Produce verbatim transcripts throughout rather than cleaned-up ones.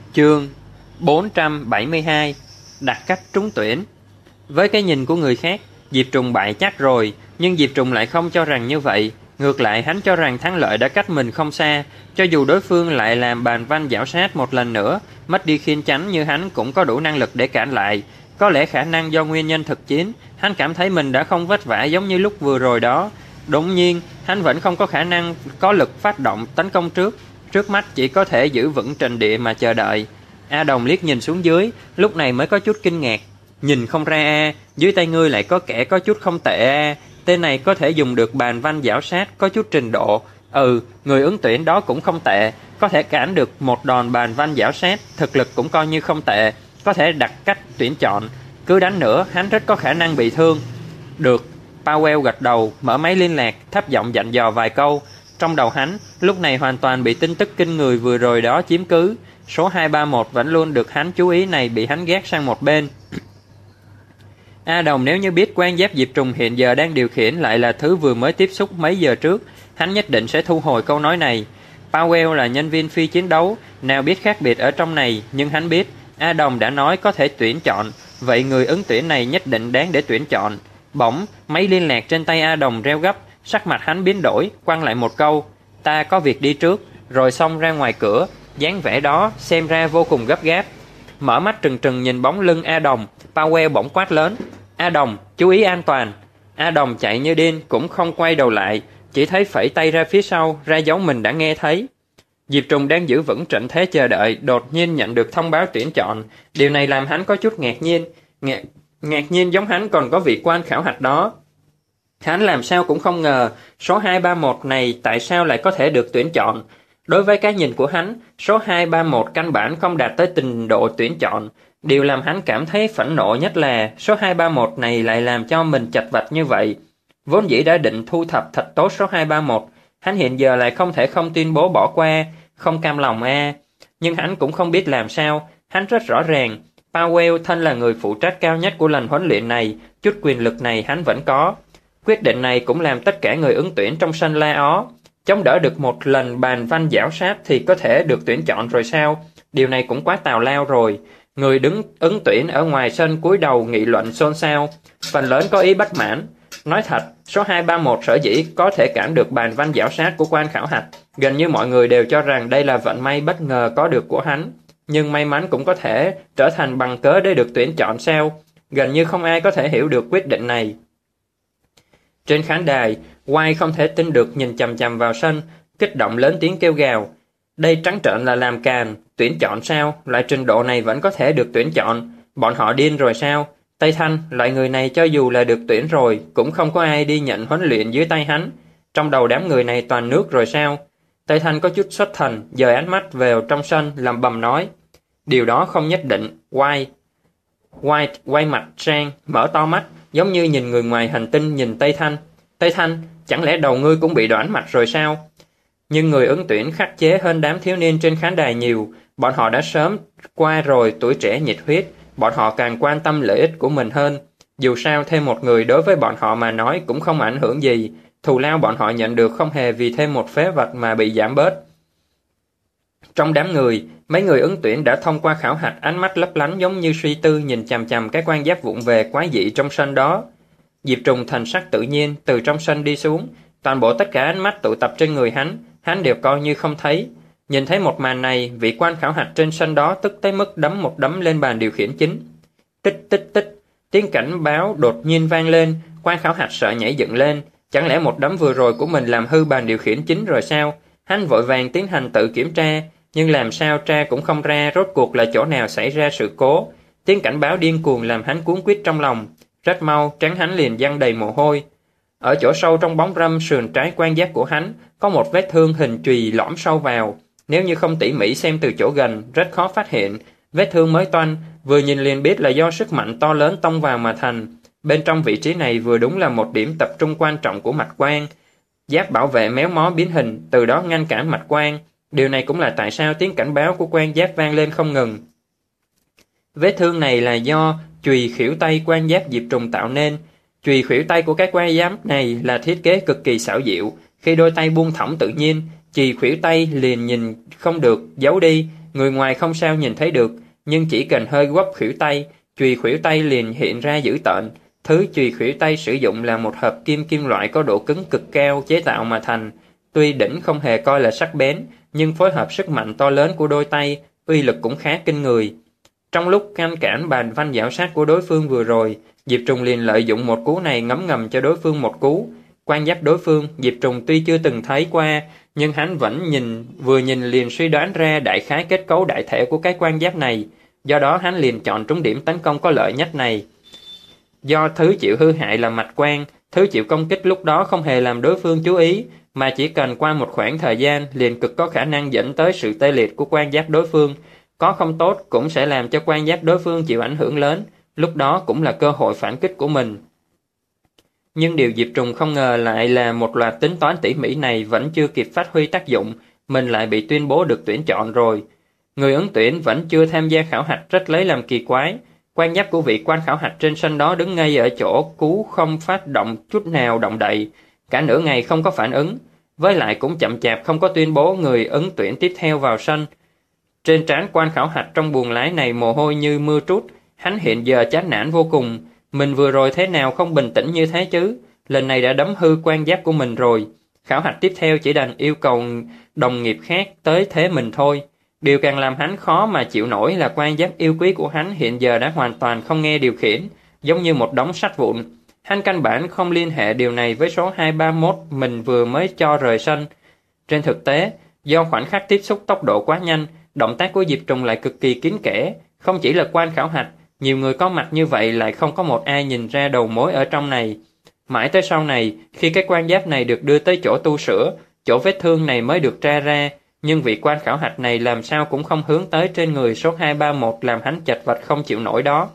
Chương bốn trăm bảy mươi hai. Đặt cách trúng tuyển. Với cái nhìn của người khác, Diệp Trùng bại chắc rồi, nhưng Diệp Trùng lại không cho rằng như vậy. Ngược lại, hắn cho rằng thắng lợi đã cách mình không xa. Cho dù đối phương lại làm bàn văn giảo sát một lần nữa, mất đi khiên chắn như hắn cũng có đủ năng lực để cản lại. Có lẽ khả năng do nguyên nhân thực chiến, hắn cảm thấy mình đã không vất vả giống như lúc vừa rồi đó. Đúng nhiên, hắn vẫn không có khả năng có lực phát động tấn công trước. Trước mắt chỉ có thể giữ vững trận địa mà chờ đợi. A Đồng liếc nhìn xuống dưới, lúc này mới có chút kinh ngạc. Nhìn không ra a, dưới tay ngươi lại có kẻ có chút không tệ a. Tên này có thể dùng được bàn văn giảo sát, có chút trình độ. Ừ, người ứng tuyển đó cũng không tệ, có thể cản được một đòn bàn văn giảo sát, thực lực cũng coi như không tệ, có thể đặt cách tuyển chọn. Cứ đánh nữa, hắn rất có khả năng bị thương. Được, Powell gật đầu, mở máy liên lạc, thấp giọng dặn dò vài câu. Trong đầu hắn, lúc này hoàn toàn bị tin tức kinh người vừa rồi đó chiếm cứ. Số hai ba một vẫn luôn được hắn chú ý này bị hắn ghét sang một bên. A Đồng nếu như biết quan giáp Diệp Trùng hiện giờ đang điều khiển lại là thứ vừa mới tiếp xúc mấy giờ trước, hắn nhất định sẽ thu hồi câu nói này. Powell là nhân viên phi chiến đấu, nào biết khác biệt ở trong này, nhưng hắn biết A Đồng đã nói có thể tuyển chọn, vậy người ứng tuyển này nhất định đáng để tuyển chọn. Bỗng, máy liên lạc trên tay A Đồng reo gấp, sắc mặt hắn biến đổi, quăng lại một câu: "Ta có việc đi trước", rồi xông ra ngoài cửa, dáng vẻ đó xem ra vô cùng gấp gáp. Mở mắt trừng trừng nhìn bóng lưng A Đồng, Powell bỗng quát lớn: "A Đồng, chú ý an toàn." A Đồng chạy như điên cũng không quay đầu lại, chỉ thấy phẩy tay ra phía sau, ra dấu mình đã nghe thấy. Diệp Trùng đang giữ vững trận thế chờ đợi, đột nhiên nhận được thông báo tuyển chọn. Điều này làm hắn có chút ngạc nhiên, ngạc, ngạc nhiên giống hắn còn có vị quan khảo hạch đó. Hắn làm sao cũng không ngờ số hai ba một này tại sao lại có thể được tuyển chọn. Đối với cái nhìn của hắn, số hai ba một căn bản không đạt tới trình độ tuyển chọn. Điều làm hắn cảm thấy phẫn nộ nhất là số hai ba một này lại làm cho mình chật vật như vậy. Vốn dĩ đã định thu thập thật tốt số hai ba một, hắn hiện giờ lại không thể không tuyên bố bỏ qua, không cam lòng a. Nhưng hắn cũng không biết làm sao, hắn rất rõ ràng, Powell thân là người phụ trách cao nhất của lần huấn luyện này, chút quyền lực này hắn vẫn có. Quyết định này cũng làm tất cả người ứng tuyển trong sân la ó. Chống đỡ được một lần bàn văn giảo sát thì có thể được tuyển chọn rồi sao? Điều này cũng quá tào lao rồi. Người đứng ứng tuyển ở ngoài sân cúi đầu nghị luận xôn xao, phần lớn có ý bất mãn. Nói thật, số hai ba một sở dĩ có thể cản được bàn văn giảo sát của quan khảo hạch, gần như mọi người đều cho rằng đây là vận may bất ngờ có được của hắn. Nhưng may mắn cũng có thể trở thành bằng cớ để được tuyển chọn sao? Gần như không ai có thể hiểu được quyết định này. Trên khán đài, White không thể tin được nhìn chằm chằm vào sân, kích động lớn tiếng kêu gào. Đây trắng trợn là làm càn, tuyển chọn sao? Loại trình độ này vẫn có thể được tuyển chọn. Bọn họ điên rồi sao? Tây Thanh, loại người này cho dù là được tuyển rồi, cũng không có ai đi nhận huấn luyện dưới tay hắn. Trong đầu đám người này toàn nước rồi sao? Tây Thanh có chút xuất thần, dời ánh mắt vào trong sân, lẩm bẩm nói. Điều đó không nhất định, White. White quay mặt sang, mở to mắt, giống như nhìn người ngoài hành tinh nhìn Tây Thanh. Tây Thanh, chẳng lẽ đầu ngươi cũng bị đoản mạch rồi sao? Nhưng người ứng tuyển khắc chế hơn đám thiếu niên trên khán đài nhiều, bọn họ đã sớm qua rồi tuổi trẻ nhiệt huyết, bọn họ càng quan tâm lợi ích của mình hơn. Dù sao thêm một người đối với bọn họ mà nói cũng không ảnh hưởng gì, thù lao bọn họ nhận được không hề vì thêm một phế vật mà bị giảm bớt. Trong đám người, mấy người ứng tuyển đã thông qua khảo hạch ánh mắt lấp lánh giống như suy tư nhìn chằm chằm cái quan giáp vụng về quái dị trong sân đó. Diệp Trùng thần sắc tự nhiên từ trong sân đi xuống, toàn bộ tất cả ánh mắt tụ tập trên người hắn, hắn đều coi như không thấy. Nhìn thấy một màn này, vị quan khảo hạch trên sân đó tức tới mức đấm một đấm lên bàn điều khiển chính. Tích tích tích, tiếng cảnh báo đột nhiên vang lên, quan khảo hạch sợ nhảy dựng lên, chẳng lẽ một đấm vừa rồi của mình làm hư bàn điều khiển chính rồi sao? Hắn vội vàng tiến hành tự kiểm tra, nhưng làm sao tra cũng không ra rốt cuộc là chỗ nào xảy ra sự cố. Tiếng cảnh báo điên cuồng làm hắn cuống quýt trong lòng, rất mau trán hắn liền giăng đầy mồ hôi. Ở chỗ sâu trong bóng râm sườn trái quan giáp của hắn có một vết thương hình chùy lõm sâu vào, nếu như không tỉ mỉ xem từ chỗ gần rất khó phát hiện. Vết thương mới toanh, vừa nhìn liền biết là do sức mạnh to lớn tông vào mà thành. Bên trong vị trí này vừa đúng là một điểm tập trung quan trọng của mạch quan. Giáp bảo vệ méo mó biến hình, từ đó ngăn cản mạch quan. Điều này cũng là tại sao tiếng cảnh báo của quan giáp vang lên không ngừng. Vết thương này là do chùy khuỷu tay quan giáp Diệp Trùng tạo nên. Chùy khuỷu tay của cái quan giáp này là thiết kế cực kỳ xảo diệu. Khi đôi tay buông thõng tự nhiên, chùy khuỷu tay liền nhìn không được giấu đi, người ngoài không sao nhìn thấy được, nhưng chỉ cần hơi quắp khuỷu tay, chùy khuỷu tay liền hiện ra dữ tợn. Thứ chùy khuỷu tay sử dụng là một hợp kim kim loại có độ cứng cực cao chế tạo mà thành. Tuy đỉnh không hề coi là sắc bén, nhưng phối hợp sức mạnh to lớn của đôi tay, uy lực cũng khá kinh người. Trong lúc ngăn cản bàn văn giảo sát của đối phương vừa rồi, Diệp Trùng liền lợi dụng một cú này ngấm ngầm cho đối phương một cú. Quan giáp đối phương, Diệp Trùng tuy chưa từng thấy qua, nhưng hắn vẫn nhìn vừa nhìn liền suy đoán ra đại khái kết cấu đại thể của cái quan giáp này. Do đó hắn liền chọn trúng điểm tấn công có lợi nhất này. Do thứ chịu hư hại là mạch quan, thứ chịu công kích lúc đó không hề làm đối phương chú ý, mà chỉ cần qua một khoảng thời gian liền cực có khả năng dẫn tới sự tê liệt của quan giáp đối phương. Có không tốt cũng sẽ làm cho quan giáp đối phương chịu ảnh hưởng lớn, lúc đó cũng là cơ hội phản kích của mình. Nhưng điều Diệp Trùng không ngờ lại là một loạt tính toán tỉ mỉ này vẫn chưa kịp phát huy tác dụng, mình lại bị tuyên bố được tuyển chọn rồi. Người ứng tuyển vẫn chưa tham gia khảo hạch rất lấy làm kỳ quái. Quan giáp của vị quan khảo hạch trên sân đó đứng ngay ở chỗ cú không phát động chút nào động đậy, cả nửa ngày không có phản ứng, với lại cũng chậm chạp không có tuyên bố người ứng tuyển tiếp theo vào sân. Trên trán quan khảo hạch trong buồng lái này mồ hôi như mưa trút, hắn hiện giờ chán nản vô cùng. Mình vừa rồi thế nào không bình tĩnh như thế chứ, lần này đã đấm hư quan giáp của mình rồi. Khảo hạch tiếp theo chỉ đành yêu cầu đồng nghiệp khác tới thế mình thôi. Điều càng làm hắn khó mà chịu nổi là quan giáp yêu quý của hắn hiện giờ đã hoàn toàn không nghe điều khiển, giống như một đống sắt vụn. Hắn căn bản không liên hệ điều này với số hai ba mốt mình vừa mới cho rời sân. Trên thực tế, do khoảnh khắc tiếp xúc tốc độ quá nhanh, động tác của Diệp Trùng lại cực kỳ kín kẽ. Không chỉ là quan khảo hạch, nhiều người có mặt như vậy lại không có một ai nhìn ra đầu mối ở trong này. Mãi tới sau này, khi cái quan giáp này được đưa tới chỗ tu sửa, chỗ vết thương này mới được tra ra, nhưng vị quan khảo hạch này làm sao cũng không hướng tới trên người số hai ba mốt làm hắn chật vật không chịu nổi đó.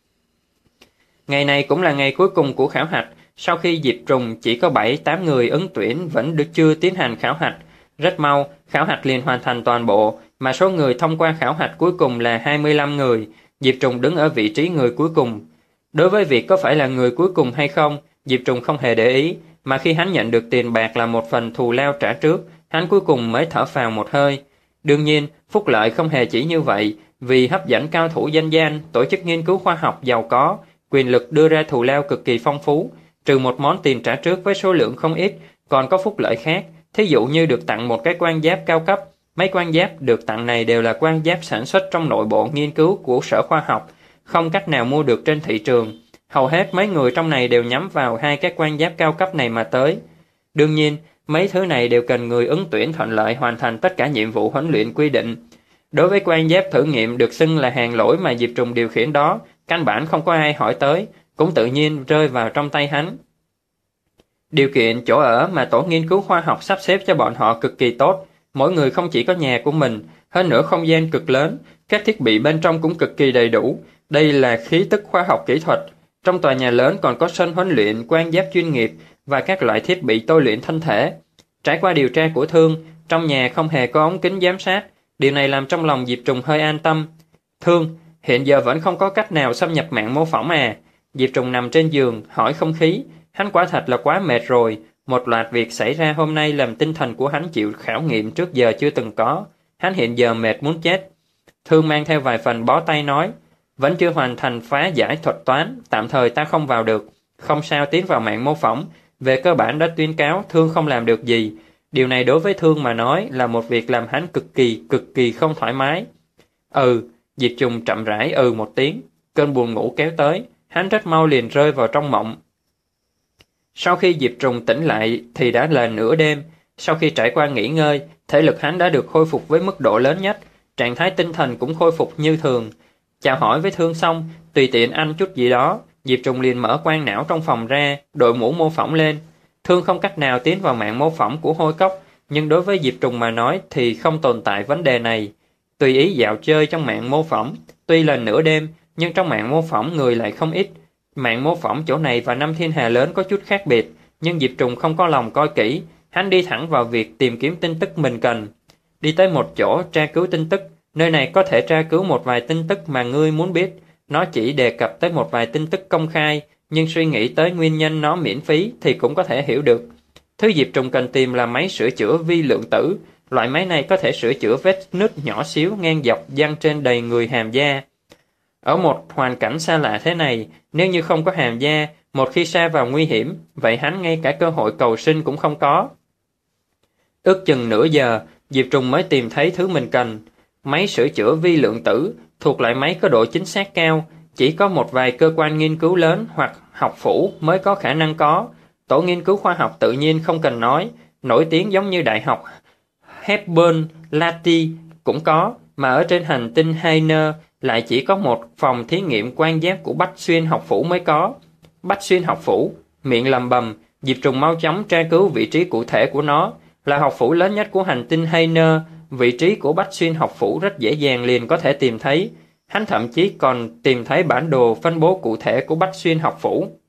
Ngày này cũng là ngày cuối cùng của khảo hạch. Sau khi Diệp Trùng chỉ có bảy tám người ứng tuyển vẫn được chưa tiến hành khảo hạch. Rất mau, khảo hạch liền hoàn thành toàn bộ, mà số người thông qua khảo hạch cuối cùng là hai mươi lăm người. Diệp Trùng đứng ở vị trí người cuối cùng. Đối với việc có phải là người cuối cùng hay không, Diệp Trùng không hề để ý, mà khi hắn nhận được tiền bạc là một phần thù lao trả trước, hắn cuối cùng mới thở phào một hơi. Đương nhiên, phúc lợi không hề chỉ như vậy, vì hấp dẫn cao thủ danh danh, tổ chức nghiên cứu khoa học giàu có, quyền lực đưa ra thù lao cực kỳ phong phú, trừ một món tiền trả trước với số lượng không ít, còn có phúc lợi khác, thí dụ như được tặng một cái quan giáp cao cấp. Mấy quan giáp được tặng này đều là quan giáp sản xuất trong nội bộ nghiên cứu của sở khoa học, không cách nào mua được trên thị trường. Hầu hết mấy người trong này đều nhắm vào hai cái quan giáp cao cấp này mà tới. Đương nhiên, mấy thứ này đều cần người ứng tuyển thuận lợi hoàn thành tất cả nhiệm vụ huấn luyện quy định. Đối với quan giáp thử nghiệm được xưng là hàng lỗi mà Diệp Trùng điều khiển đó, căn bản không có ai hỏi tới, cũng tự nhiên rơi vào trong tay hắn. Điều kiện chỗ ở mà tổ nghiên cứu khoa học sắp xếp cho bọn họ cực kỳ tốt. Mỗi người không chỉ có nhà của mình, hơn nữa không gian cực lớn, các thiết bị bên trong cũng cực kỳ đầy đủ. Đây là khí tức khoa học kỹ thuật. Trong tòa nhà lớn còn có sân huấn luyện, quan giáp chuyên nghiệp và các loại thiết bị tôi luyện thân thể. Trải qua điều tra của Thương, trong nhà không hề có ống kính giám sát. Điều này làm trong lòng Diệp Trùng hơi an tâm. Thương, hiện giờ vẫn không có cách nào xâm nhập mạng mô phỏng à? Diệp Trùng nằm trên giường, hỏi không khí. Hắn quả thật là quá mệt rồi. Một loạt việc xảy ra hôm nay làm tinh thần của hắn chịu khảo nghiệm trước giờ chưa từng có. Hắn hiện giờ mệt muốn chết. Thương mang theo vài phần bó tay nói, vẫn chưa hoàn thành phá giải thuật toán, tạm thời ta không vào được. Không sao tiến vào mạng mô phỏng. Về cơ bản đã tuyên cáo Thương không làm được gì. Điều này đối với Thương mà nói là một việc làm hắn cực kỳ, cực kỳ không thoải mái. Ừ, Diệp Trùng chậm rãi ừ một tiếng. Cơn buồn ngủ kéo tới, hắn rất mau liền rơi vào trong mộng. Sau khi Diệp Trùng tỉnh lại thì đã là nửa đêm. Sau khi trải qua nghỉ ngơi, thể lực hắn đã được khôi phục với mức độ lớn nhất, trạng thái tinh thần cũng khôi phục như thường. Chào hỏi với Thương xong, tùy tiện ăn chút gì đó, Diệp Trùng liền mở quang não trong phòng ra, đội mũ mô phỏng lên. Thương không cách nào tiến vào mạng mô phỏng của hôi cốc, nhưng đối với Diệp Trùng mà nói thì không tồn tại vấn đề này. Tùy ý dạo chơi trong mạng mô phỏng, tuy là nửa đêm, nhưng trong mạng mô phỏng người lại không ít. Mạng mô phỏng chỗ này và Năm Thiên Hà lớn có chút khác biệt, nhưng Diệp Trùng không có lòng coi kỹ, hắn đi thẳng vào việc tìm kiếm tin tức mình cần. Đi tới một chỗ tra cứu tin tức, nơi này có thể tra cứu một vài tin tức mà ngươi muốn biết. Nó chỉ đề cập tới một vài tin tức công khai, nhưng suy nghĩ tới nguyên nhân nó miễn phí thì cũng có thể hiểu được. Thứ Diệp Trùng cần tìm là máy sửa chữa vi lượng tử. Loại máy này có thể sửa chữa vết nứt nhỏ xíu ngang dọc dăng trên đầy người hàm da. Ở một hoàn cảnh xa lạ thế này, nếu như không có hàm da, một khi sa vào nguy hiểm, vậy hắn ngay cả cơ hội cầu sinh cũng không có. Ước chừng nửa giờ, Diệp Trùng mới tìm thấy thứ mình cần. Máy sửa chữa vi lượng tử, thuộc loại máy có độ chính xác cao, chỉ có một vài cơ quan nghiên cứu lớn hoặc học phủ mới có khả năng có. Tổ nghiên cứu khoa học tự nhiên không cần nói, nổi tiếng giống như Đại học Hepburn, Lati cũng có, mà ở trên hành tinh Hainer lại chỉ có một phòng thí nghiệm quan giác của Bách Xuyên học phủ mới có. Bách Xuyên học phủ, miệng lầm bầm, Diệp Trùng mau chóng tra cứu vị trí cụ thể của nó, là học phủ lớn nhất của hành tinh Hainer. Vị trí của Bách Xuyên học phủ rất dễ dàng liền có thể tìm thấy. Hắn thậm chí còn tìm thấy bản đồ phân bố cụ thể của Bách Xuyên học phủ.